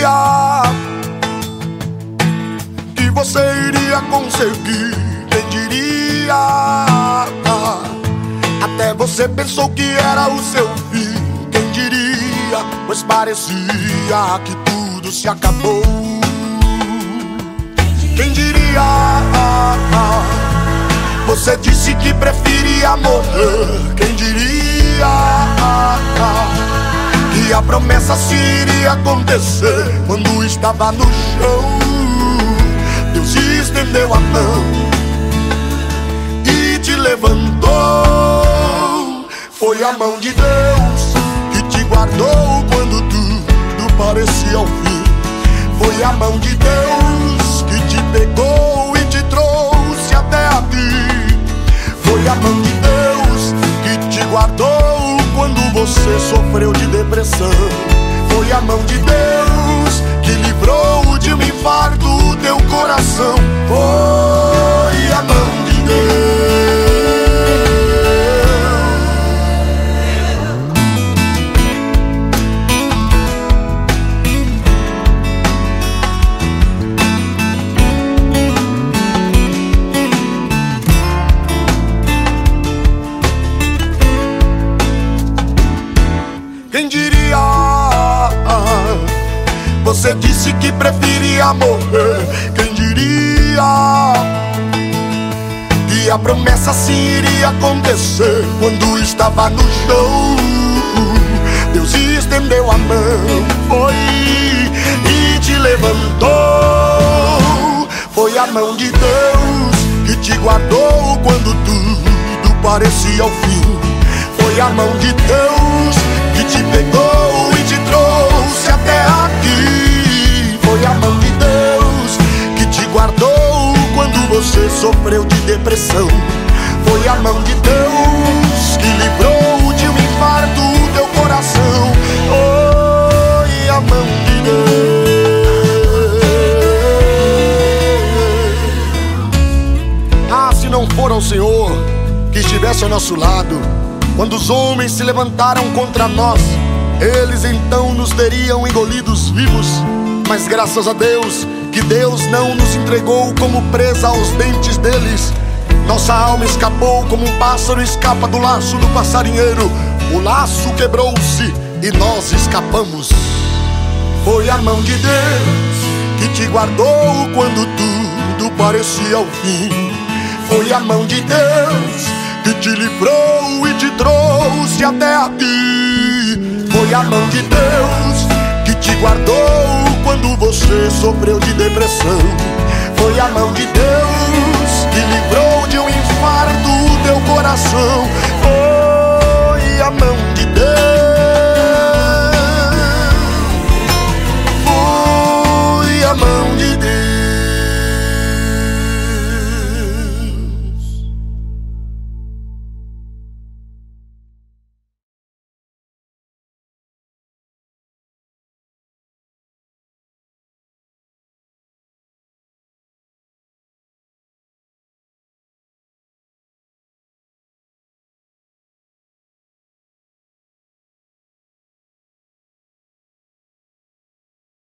diria que você iria conseguir? Quem diria? Até você pensou que era o seu fim. Quem diria? Pois parecia que tudo se acabou. Quem diria? Você disse que preferia morrer. Quem diria que a promessa se iria acontecer? Quando estava no chão, Deus estendeu a mão e te levantou. Foi a mão de Deus que te guardou quando tudo parecia o fim. Foi a mão de Deus que te pegou e te trouxe até aqui. Foi a mão de Deus que te guardou quando você sofreu de depressão. Foi a mão de Deus que livrou de um infarto teu coração. Foi a mão de Deus. Quem diria? Você disse que preferia morrer. Quem diria que a promessa se iria acontecer? Quando estava no chão, Deus estendeu a mão, foi e te levantou. Foi a mão de Deus que te guardou quando tudo parecia o fim. Foi a mão de Deus que te pegou e te trouxe até aqui. Foi a mão de Deus que te guardou quando você sofreu de depressão. Foi a mão de Deus que livrou de um infarto teu coração. Foi a mão de Deus. Ah, se não for ao Senhor que estivesse ao nosso lado, quando os homens se levantaram contra nós, eles então nos teriam engolidos vivos. Mas graças a Deus, que Deus não nos entregou como presa aos dentes deles. Nossa alma escapou como um pássaro escapa do laço do passarinheiro. O laço quebrou-se e nós escapamos. Foi a mão de Deus que te guardou quando tudo parecia o fim. Foi a mão de Deus que te livrou e te trouxe até aqui. Foi a mão de Deus que te guardou quando você sofreu de depressão. Foi a mão de Deus que livrou de um infarto teu coração.